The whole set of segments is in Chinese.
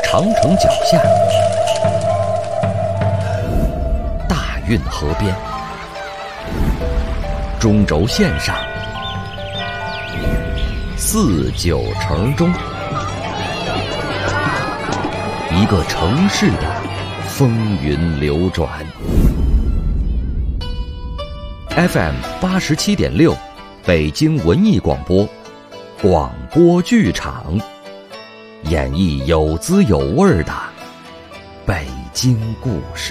长城脚下，大运河边，中轴线上，四九城中，一个城市的风云流转。FM 87.6，北京文艺广播，广播剧场，演绎有滋有味的北京故事。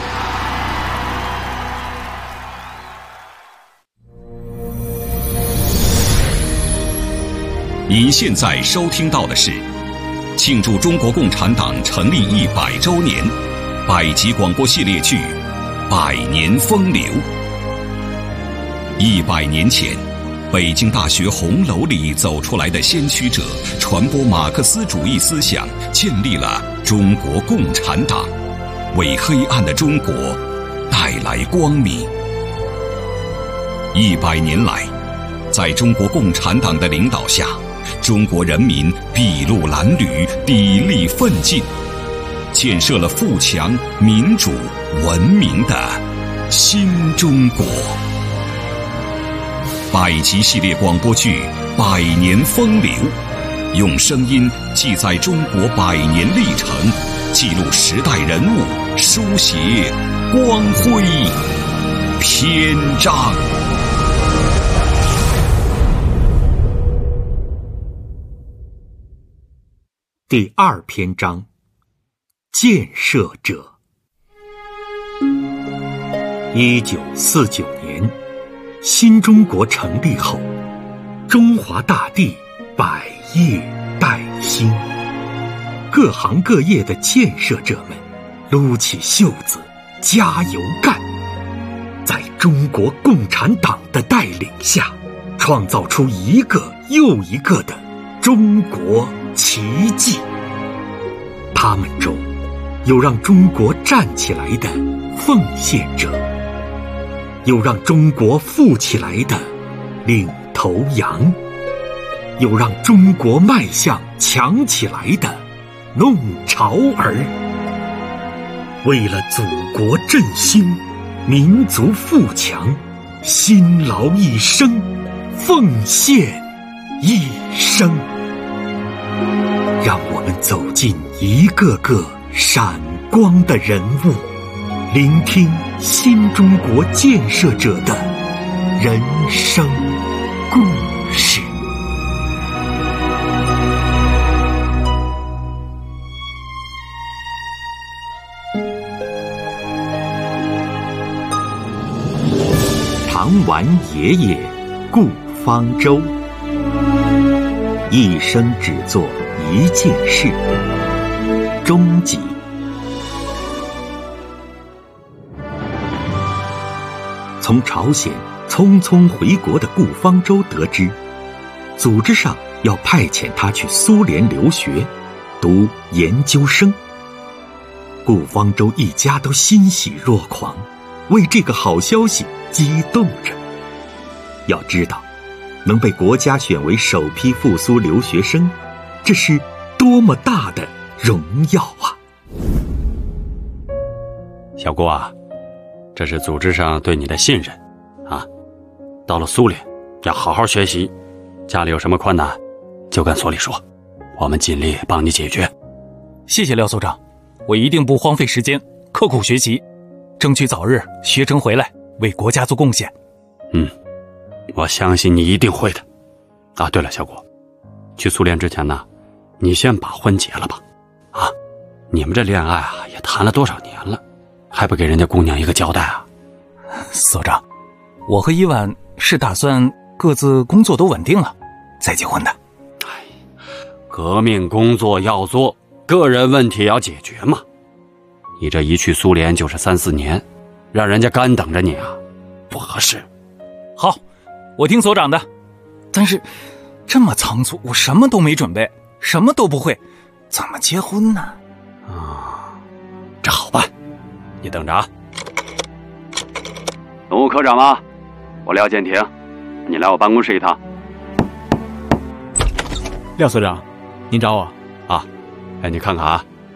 您现在收听到的是庆祝中国共产党成立100周年百集广播系列剧《百年风流》。100年前，北京大学红楼里走出来的先驱者，传播马克思主义思想，建立了中国共产党，为黑暗的中国带来光明。100年来，在中国共产党的领导下，中国人民筚路蓝缕，砥砺奋进，建设了富强、民主、文明的新中国。百集系列广播剧《百年风流》，用声音记载中国100年历程，记录时代人物，书写光辉篇章。 第2篇章，建设者。1949年，新中国成立后，中华大地百业待兴，各行各业的建设者们撸起袖子加油干，在中国共产党的带领下，创造出一个又一个的中国奇迹。他们中有让中国站起来的奉献者，有让中国富起来的领头羊，有让中国迈向强起来的弄潮儿。为了祖国振兴，民族富强，辛劳一生，奉献一生。让我们走进一个个闪光的人物，聆听新中国建设者的人生故事。唐完爷爷顾方舟，一生只做一件事。终极。从朝鲜匆匆回国的顾方舟得知，组织上要派遣他去苏联留学，读研究生。顾方舟一家都欣喜若狂，为这个好消息激动着。要知道，能被国家选为首批赴苏留学生，这是多么大的荣耀啊！ 小顾啊，这是组织上对你的信任啊。到了苏联要好好学习，家里有什么困难就跟所里说，我们尽力帮你解决。 谢谢廖所长，我一定不荒废时间，刻苦学习，争取早日学成回来，为国家做贡献。 我相信你一定会的。啊，对了，小果，去苏联之前呢，你先把婚结了吧。啊，你们这恋爱啊，也谈了多少年了，还不给人家姑娘一个交代啊？ 所长，我和伊婉是打算各自工作都稳定了再结婚的。 革命工作要做，个人问题要解决嘛。你这一去苏联就是3、4年，让人家干等着你啊，不合适。 好，我听所长的。但是这么仓促，我什么都没准备，什么都不会，怎么结婚呢？ 这好办，你等着啊。农务科长吗？我廖建廷，你来我办公室一趟。 廖所长，您找我？ 啊，哎，你看看啊，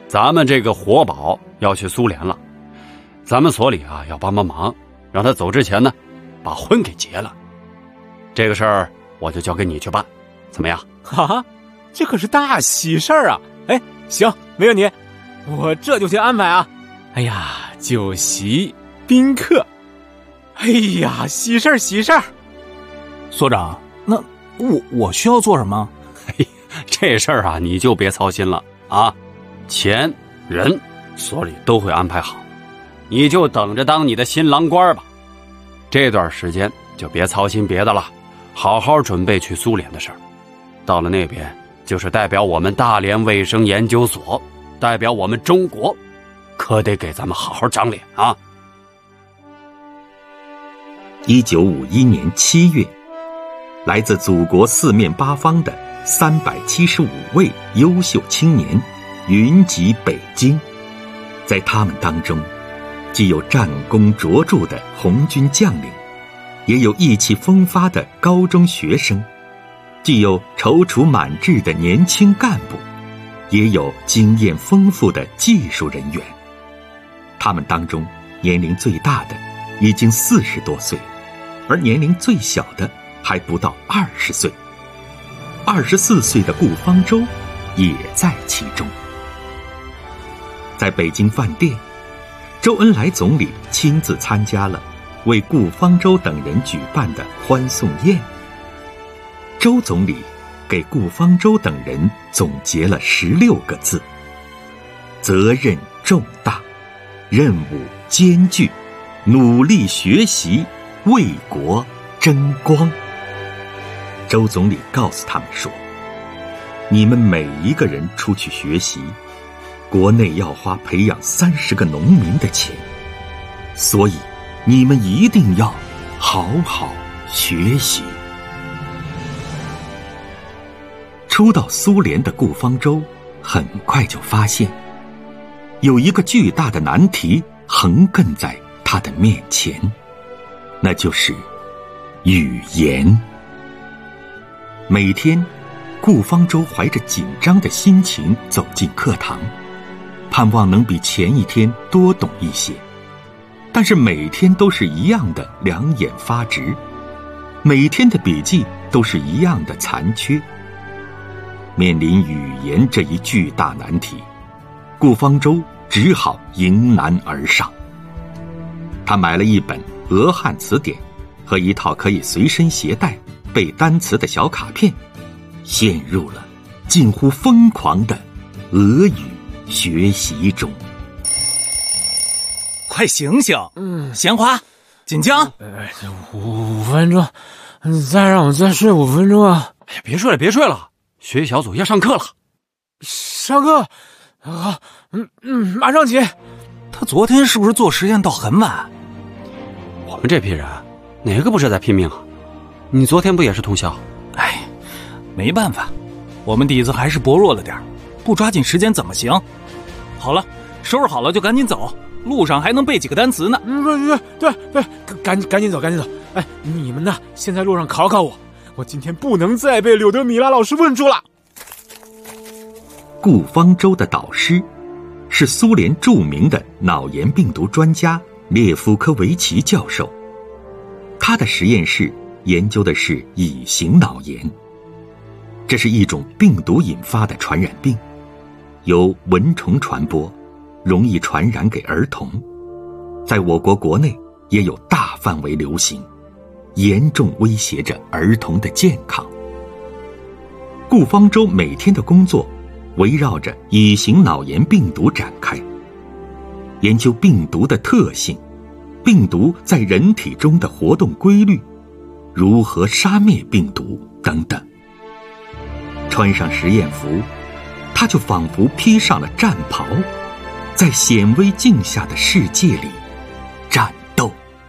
咱们这个活宝要去苏联了，咱们所里啊要帮忙，让他走之前呢，把婚给结了。这个事儿我就交给你去办，怎么样？ 哈，这可是大喜事儿啊！哎，行，没问题，我这就去安排啊。哎呀，酒席宾客，哎呀，喜事儿喜事儿。 所长，那我需要做什么？ 嘿，这事儿啊你就别操心了啊，钱人所里都会安排好，你就等着当你的新郎官吧。这段时间就别操心别的了，好好准备去苏联的事儿。到了那边，就是代表我们大连卫生研究所，代表我们中国，可得给咱们好好长脸啊。 1951年7月，来自祖国四面八方的375位优秀青年云集北京。在他们当中，既有战功卓著的红军将领，也有意气风发的高中学生，既有踌躇满志的年轻干部，也有经验丰富的技术人员。他们当中年龄最大的已经40多岁，而年龄最小的还不到20岁。24岁的顾方舟也在其中。在北京饭店，周恩来总理亲自参加了为顾方舟等人举办的欢送宴。周总理给顾方舟等人总结了16个字：责任重大，任务艰巨，努力学习，为国争光。周总理告诉他们说，你们每一个人出去学习，国内要花培养30个农民的钱，所以你们一定要好好学习。初到苏联的顾方舟很快就发现，有一个巨大的难题横亘在他的面前，那就是语言。每天，顾方舟怀着紧张的心情走进课堂，盼望能比前一天多懂一些，但是每天都是一样的两眼发直，每天的笔记都是一样的残缺。面临语言这一巨大难题，顾方舟只好迎难而上。他买了一本俄汉词典和一套可以随身携带背单词的小卡片，陷入了近乎疯狂的俄语学习中。 快醒醒！闲话，锦江 ，5分钟，再让我再睡5分钟啊！ 哎呀，别睡了，别睡了，学习小组要上课了。 上课，好，马上起。 他昨天是不是做实验到很晚？ 我们这批人哪个不是在拼命啊？你昨天不也是通宵？ 哎，没办法，我们底子还是薄弱了点，不抓紧时间怎么行？好了，收拾好了就赶紧走，路上还能背几个单词呢。 对，赶紧走。哎，你们呢？先在路上考考我，我今天不能再被柳德米拉老师问住了。 顾方舟的导师是苏联著名的脑炎病毒专家列夫科维奇教授，他的实验室研究的是乙型脑炎，这是一种病毒引发的传染病，由蚊虫传播，容易传染给儿童，在我国国内也有大范围流行，严重威胁着儿童的健康。顾方舟每天的工作围绕着乙型脑炎病毒展开，研究病毒的特性，病毒在人体中的活动规律，如何杀灭病毒等等。穿上实验服，他就仿佛披上了战袍，在显微镜下的世界里战斗。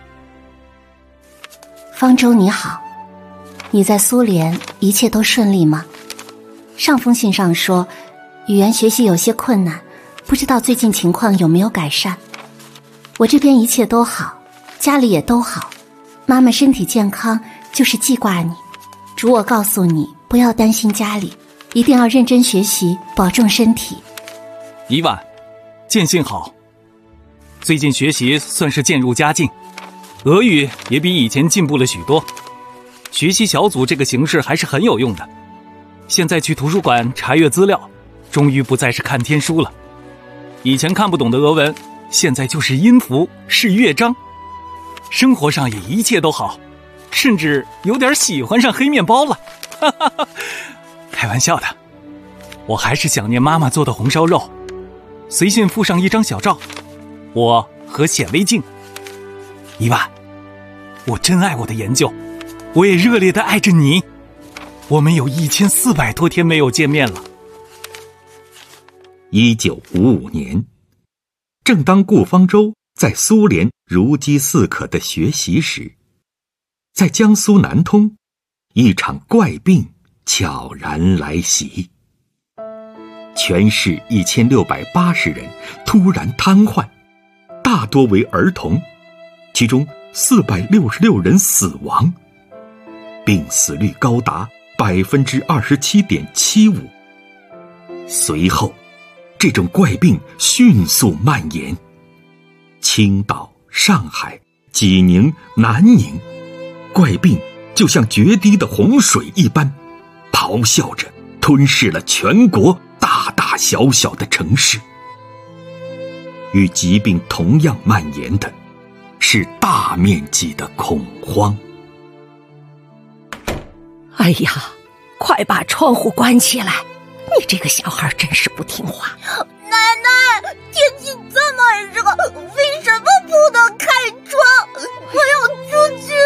方舟你好，你在苏联一切都顺利吗？上封信上说语言学习有些困难，不知道最近情况有没有改善。我这边一切都好，家里也都好，妈妈身体健康，就是记挂你。主我告诉你，不要担心家里，一定要认真学习，保重身体。 伊万， 见信好。最近学习算是渐入佳境，俄语也比以前进步了许多。学习小组这个形式还是很有用的。现在去图书馆查阅资料，终于不再是看天书了。以前看不懂的俄文，现在就是音符，是乐章。生活上也一切都好，甚至有点喜欢上黑面包了。开玩笑的，我还是想念妈妈做的红烧肉。随信附上一张小照，我和显微镜。伊娃，我真爱我的研究，我也热烈地爱着你。我们有1400多天没有见面了。 1955年，正当顾方舟在苏联如饥似渴的学习时，在江苏南通，一场怪病悄然来袭。全市1680人突然瘫痪，大多为儿童，其中466人死亡，病死率高达27.75%。随后，这种怪病迅速蔓延，青岛、上海、济宁、南宁，怪病就像决堤的洪水一般，咆哮着吞噬了全国大大小小的城市。与疾病同样蔓延的是大面积的恐慌。 哎呀，快把窗户关起来！你这个小孩真是不听话。 奶奶，天气这么热，为什么不能开窗？我要出去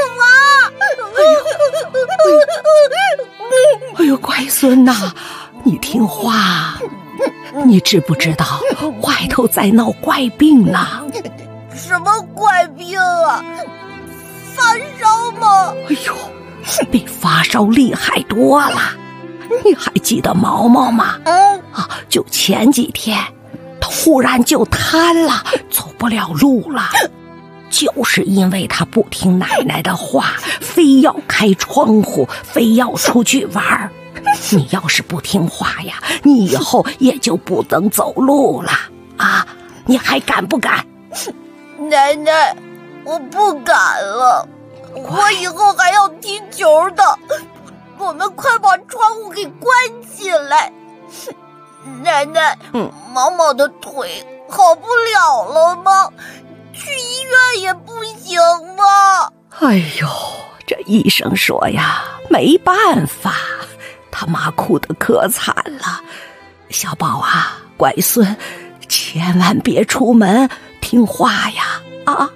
玩。 哎呦，乖孙呐，你听话。你知不知道外头在闹怪病呢？ 什么怪病啊？发烧吗？ 哎呦，比发烧厉害多了。你还记得毛毛吗？就前几天突然就瘫了，走不了路了，就是因为他不听奶奶的话，非要开窗户，非要出去玩。你要是不听话呀，你以后也就不能走路了啊！你还敢不敢？ 奶奶，我不敢了，我以后还要踢球的。我们快把窗户给关起来。奶奶，毛毛的腿好不了了吗？去医院也不行吗？ 哎呦，这医生说呀，没办法，他妈哭得可惨了。小宝啊，乖孙，千万别出门，听话呀！啊，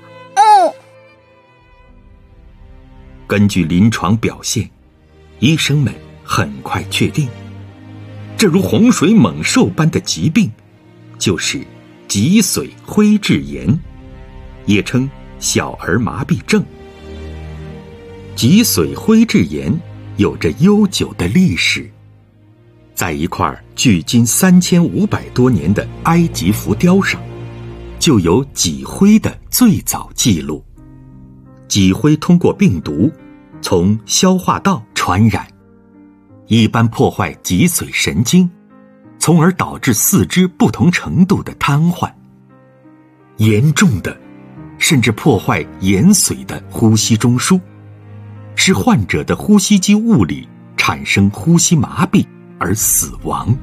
根据临床表现，医生们很快确定，这如洪水猛兽般的疾病就是脊髓灰质炎，也称小儿麻痹症。脊髓灰质炎有着悠久的历史，在一块距今3500多年的埃及浮雕上，就有脊灰的最早记录。脊灰通过病毒从消化道传染，一般破坏脊髓神经，从而导致四肢不同程度的瘫痪。严重的甚至破坏眼髓的呼吸中枢，使患者的呼吸机物里产生呼吸麻痹而死亡。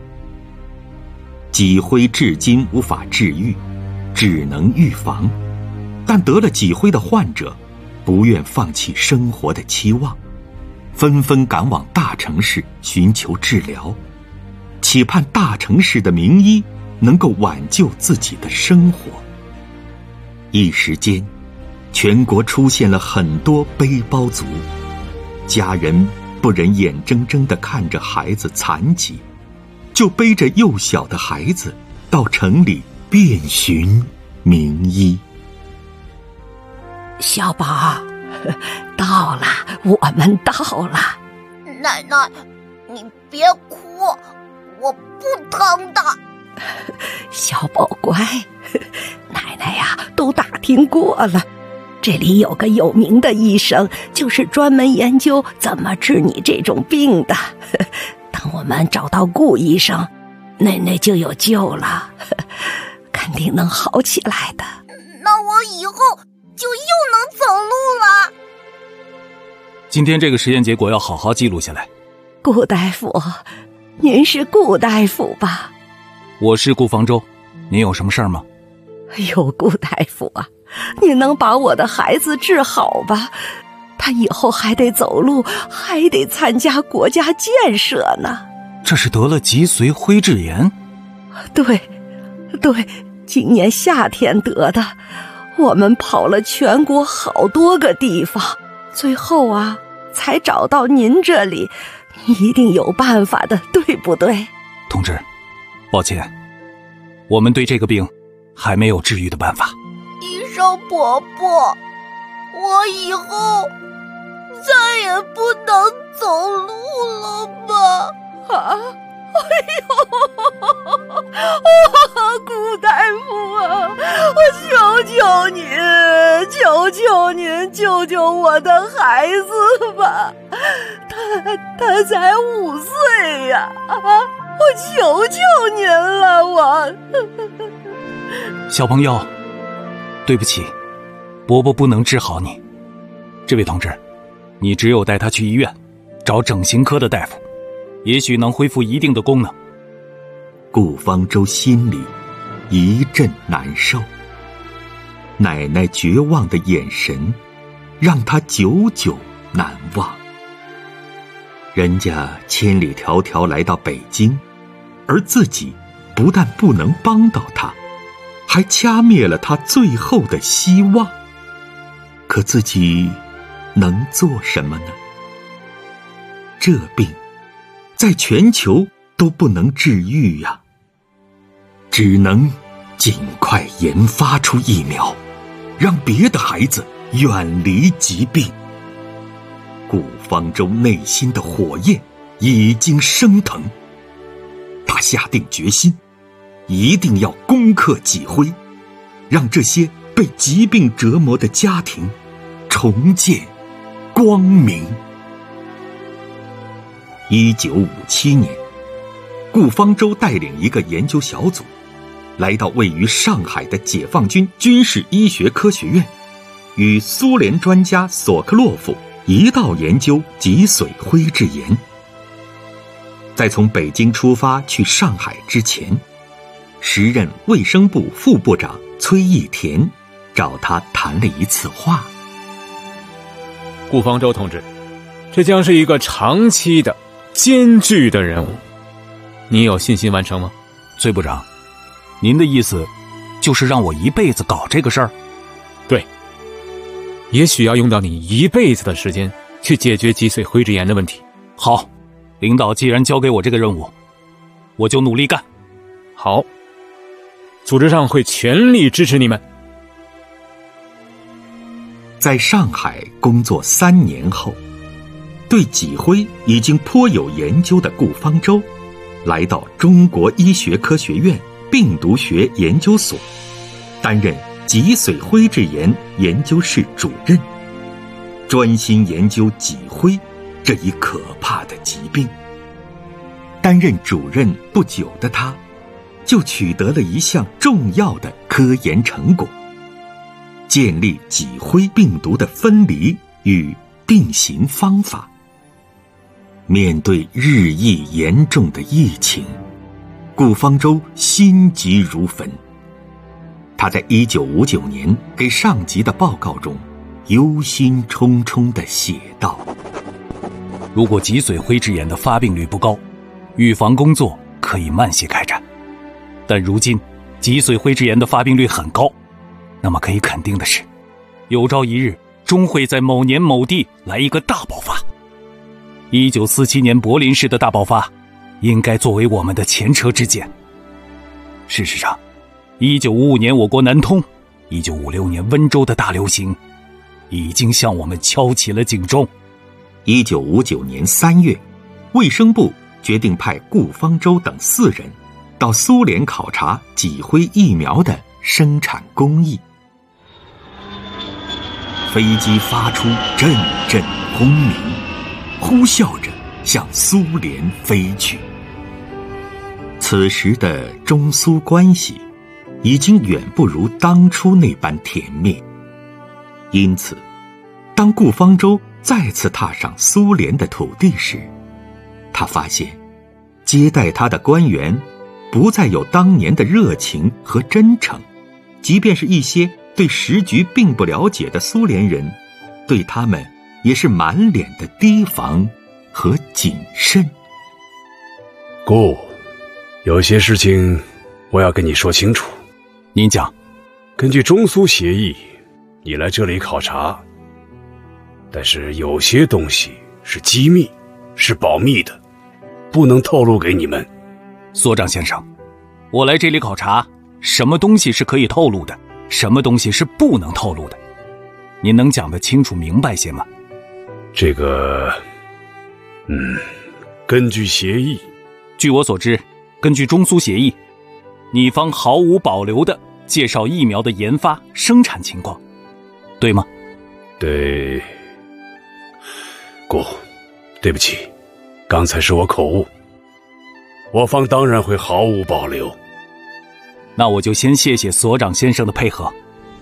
脊灰至今无法治愈，只能预防，但得了脊灰的患者不愿放弃生活的期望，纷纷赶往大城市寻求治疗，期盼大城市的名医能够挽救自己的生活。一时间，全国出现了很多背包族，家人不忍眼睁睁地看着孩子残疾，就背着幼小的孩子到城里遍寻名医。 小宝，到了，我们到了。 奶奶，你别哭，我不疼的。 小宝乖，奶奶呀，都打听过了，这里有个有名的医生，就是专门研究怎么治你这种病的。等我们找到顾医生，奶奶就有救了。看定能好起来的。 那我以后就又能走路了。 今天这个实验结果要好好记录下来。 顾大夫，您是顾大夫吧？ 我是顾方舟，您有什么事儿吗？ 哎呦，顾大夫啊，你能把我的孩子治好吧？他以后还得走路，还得参加国家建设呢。 这是得了脊髓灰质炎？ 对，今年夏天得的。我们跑了全国好多个地方，最后啊，才找到您这里。你一定有办法的，对不对？ 同志，抱歉，我们对这个病还没有治愈的办法。 医生伯伯，我以后再也不能走路了吧？ 啊！顾大夫啊，我求求您救救我的孩子吧！他才5岁呀！我求求您了，我。 小朋友，对不起，伯伯不能治好你。这位同志，你只有带他去医院，找整形科的大夫，也许能恢复一定的功能。 顾方舟心里一阵难受，奶奶绝望的眼神让他久久难忘。人家千里迢迢来到北京，而自己不但不能帮到他，还掐灭了他最后的希望。可自己能做什么呢？这病在全球都不能治愈呀，只能尽快研发出疫苗，让别的孩子远离疾病。顾方舟内心的火焰已经升腾，他下定决心，一定要攻克脊灰，让这些被疾病折磨的家庭重见光明。1957年，顾方舟带领一个研究小组来到位于上海的解放军军事医学科学院，与苏联专家索克洛夫一道研究脊髓灰质炎。在从北京出发去上海之前，时任卫生部副部长崔义田找他谈了一次话。 顾方舟同志，这将是一个长期的艰巨的任务，你有信心完成吗？ 崔部长，您的意思就是让我一辈子搞这个事儿？ 对，也许要用到你一辈子的时间去解决脊髓灰质炎的问题。 好，领导既然交给我这个任务，我就努力干。 好，组织上会全力支持你们。 在上海工作3年后，对脊灰已经颇有研究的顾方舟来到中国医学科学院病毒学研究所，担任脊髓灰质炎研究室主任，专心研究脊灰这一可怕的疾病。担任主任不久的他，就取得了一项重要的科研成果，建立脊灰病毒的分离与定型方法。面对日益严重的疫情，顾方舟心急如焚。他在1959年给上级的报告中忧心忡忡地写道： 如果脊髓灰质炎的发病率不高，预防工作可以慢些开展，但如今脊髓灰质炎的发病率很高，那么可以肯定的是，有朝一日终会在某年某地来一个大爆发。1947年柏林市的大爆发应该作为我们的前车之鉴。事实上，1955年我国南通，1956年温州的大流行已经向我们敲起了警钟。 1959年3月，卫生部决定派顾方舟等4人到苏联考察脊灰疫苗的生产工艺。飞机发出阵阵轰鸣，呼啸着向苏联飞去。此时的中苏关系已经远不如当初那般甜蜜。因此，当顾方舟再次踏上苏联的土地时，他发现接待他的官员不再有当年的热情和真诚，即便是一些对时局并不了解的苏联人，对他们也是满脸的提防和谨慎。 顾，有些事情我要跟你说清楚。 您讲。 根据中苏协议，你来这里考察，但是有些东西是机密，是保密的，不能透露给你们。 所长先生，我来这里考察，什么东西是可以透露的，什么东西是不能透露的，您能讲得清楚明白些吗？ 这个，根据协议， 据我所知，根据中苏协议，你方毫无保留地介绍疫苗的研发、生产情况，对吗？ 对。顾，对不起，刚才是我口误。我方当然会毫无保留。 那我就先谢谢所长先生的配合。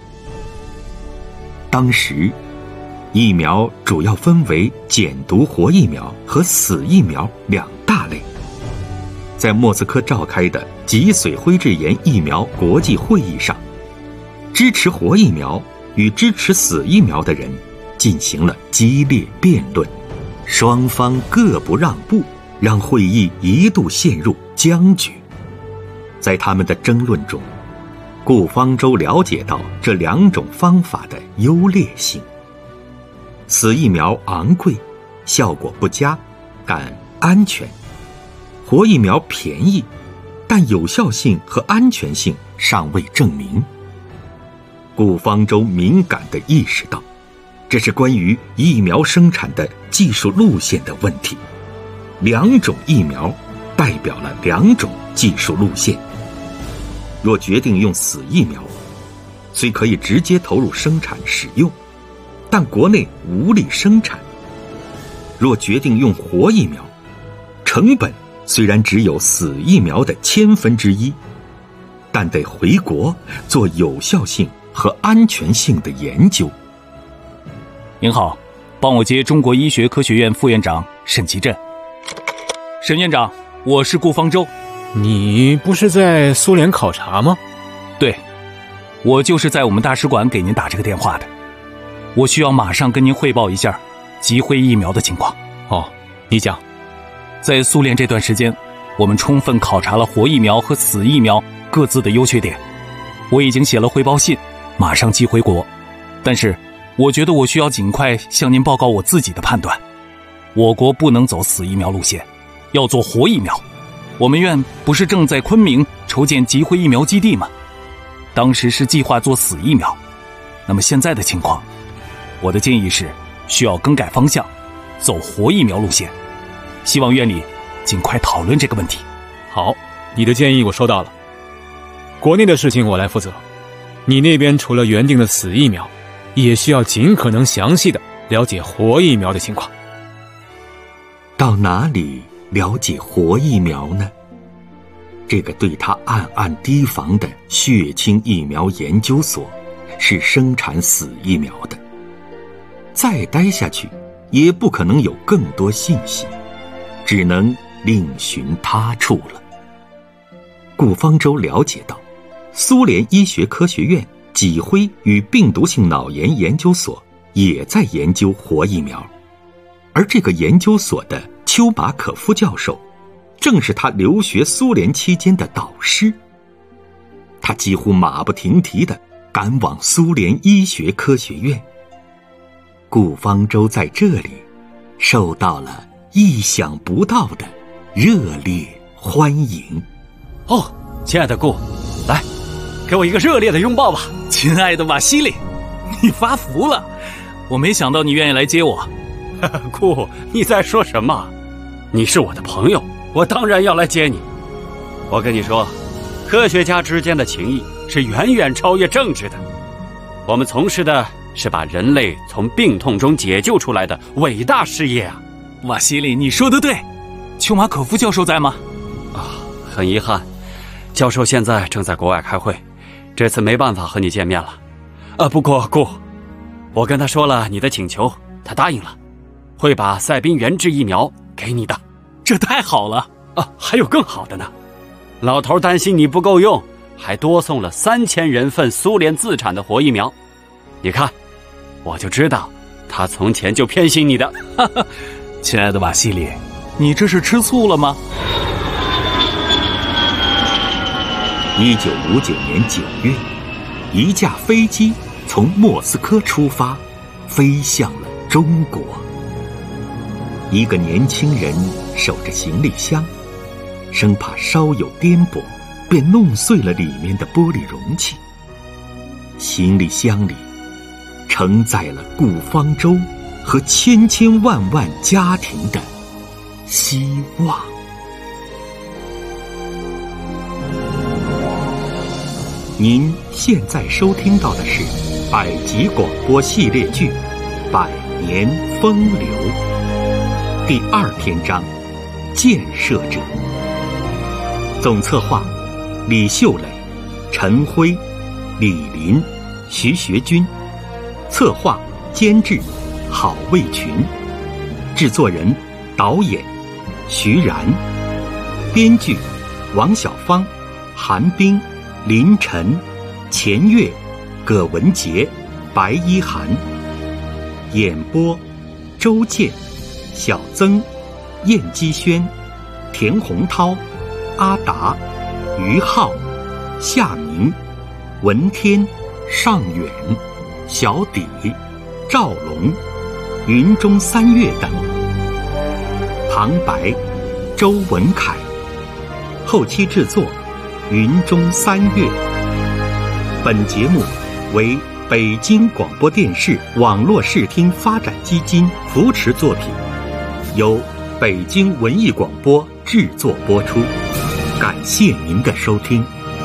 当时，疫苗主要分为减毒活疫苗和死疫苗两大类。在莫斯科召开的脊髓灰质炎疫苗国际会议上，支持活疫苗与支持死疫苗的人进行了激烈辩论，双方各不让步，让会议一度陷入僵局。在他们的争论中，顾方舟了解到这两种方法的优劣性。死疫苗昂贵，效果不佳，但安全；活疫苗便宜，但有效性和安全性尚未证明。顾方舟敏感地意识到，这是关于疫苗生产的技术路线的问题。两种疫苗代表了两种技术路线。若决定用死疫苗，虽可以直接投入生产使用，但国内无力生产。若决定用活疫苗，成本虽然只有死疫苗的1/1000，但得回国做有效性和安全性的研究。 您好，帮我接中国医学科学院副院长沈其振。沈院长，我是顾方舟。 你不是在苏联考察吗？ 对，我就是在我们大使馆给您打这个电话的。我需要马上跟您汇报一下脊灰疫苗的情况。 哦，你讲。 在苏联这段时间，我们充分考察了活疫苗和死疫苗各自的优缺点。我已经写了汇报信，马上寄回国。但是，我觉得我需要尽快向您报告我自己的判断。我国不能走死疫苗路线，要做活疫苗。我们院不是正在昆明筹建脊灰疫苗基地吗？当时是计划做死疫苗。那么现在的情况，我的建议是需要更改方向，走活疫苗路线。希望院里尽快讨论这个问题。 好，你的建议我收到了。国内的事情我来负责。你那边除了原定的死疫苗，也需要尽可能详细的了解活疫苗的情况。 到哪里了解活疫苗呢？这个对他暗暗提防的血清疫苗研究所是生产死疫苗的，再待下去也不可能有更多信息，只能另寻他处了。顾方舟了解到，苏联医学科学院脊灰与病毒性脑炎研究所也在研究活疫苗，而这个研究所的丘马可夫教授正是他留学苏联期间的导师。他几乎马不停蹄地赶往苏联医学科学院。顾方舟在这里受到了意想不到的热烈欢迎。 哦，亲爱的顾，来，给我一个热烈的拥抱吧。 亲爱的瓦西里，你发福了，我没想到你愿意来接我。 顾，你在说什么？你是我的朋友，我当然要来接你。我跟你说，科学家之间的情谊是远远超越政治的。我们从事的是把人类从病痛中解救出来的伟大事业啊！ 瓦西里，你说的对。丘马可夫教授在吗？ 很遗憾，教授现在正在国外开会， 这次没办法和你见面了。不过姑，我跟他说了你的请求，他答应了，会把赛宾原质疫苗给你的。 这太好了！ 还有更好的呢，老头担心你不够用，还多送了3000人份苏联自产的活疫苗。你看，我就知道他从前就偏心你的。 亲爱的瓦西里，你这是吃醋了吗 ？1959年9月，一架飞机从莫斯科出发，飞向了中国。一个年轻人守着行李箱，生怕稍有颠簸，便弄碎了里面的玻璃容器。行李箱里承载了顾方舟和千千万万家庭的希望。您现在收听到的是百集广播系列剧《百年风流》第2篇章《建设者》。总策划李秀磊、陈辉、李林、徐学军，策划监制郝卫群，制作人导演徐然，编剧王小芳、韩冰、林晨、钱月、葛文杰、白一涵，演播周健、小曾、燕基轩、田洪涛、阿达、于浩、夏明、文天、尚远、小底、赵龙、云中三月等。旁白周文凯，后期制作云中三月。本节目为北京广播电视网络视听发展基金扶持作品，由北京文艺广播制作播出。感谢您的收听。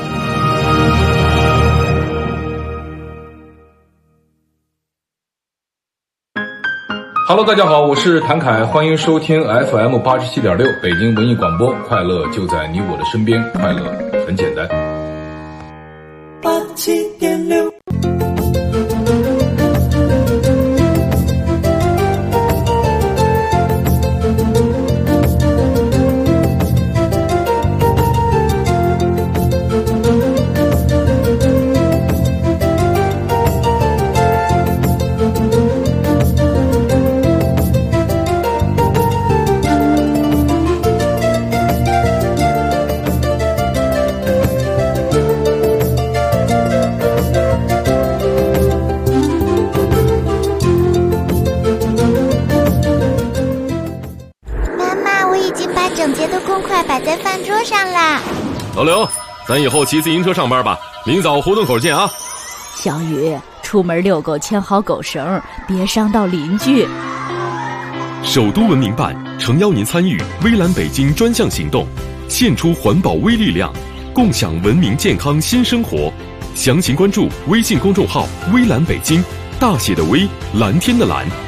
Hello， 大家好，我是谭凯，欢迎收听 FM 87.6北京文艺广播，快乐就在你我的身边，快乐很简单。87.6。 老刘，咱以后骑自行车上班吧，明早胡同口见啊。 小雨，出门遛狗牵好狗绳，别伤到邻居。 首都文明办诚邀您参与微蓝北京专项行动，献出环保微力量，共享文明健康新生活。详情关注微信公众号微蓝北京，大写的微，蓝天的蓝。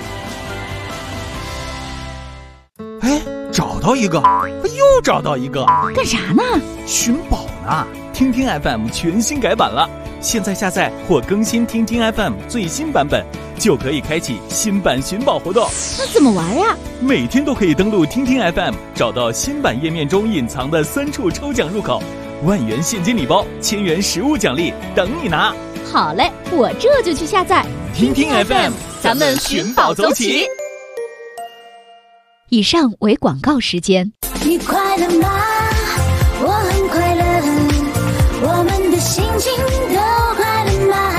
哎，找到一个，又找到一个， 干啥呢？ 寻宝呢。听听 FM 全新改版了，现在下载或更新听听 FM 最新版本，就可以开启新版寻宝活动。 那怎么玩呀？ 每天都可以登录听听 FM， 找到新版页面中隐藏的3处抽奖入口，10000元现金礼包，1000元实物奖励等你拿。 好嘞，我这就去下载听听 FM， 咱们寻宝走起。 以上为广告时间。 你快乐吗？我很快乐，我们的心情都快乐吗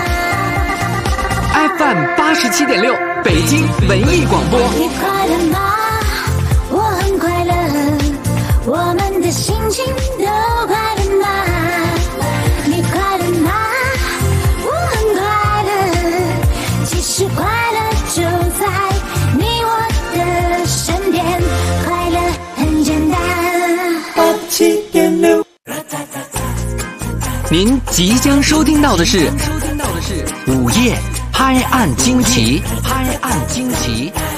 ？FM 87.6北京文艺广播。 你快乐吗？我很快乐，我们的心情都快乐吗？你快乐吗？我很快乐，其实快乐就在你我的身边，快乐很简单。87.6。 您即将收听到的是午夜拍案惊奇，拍案惊奇。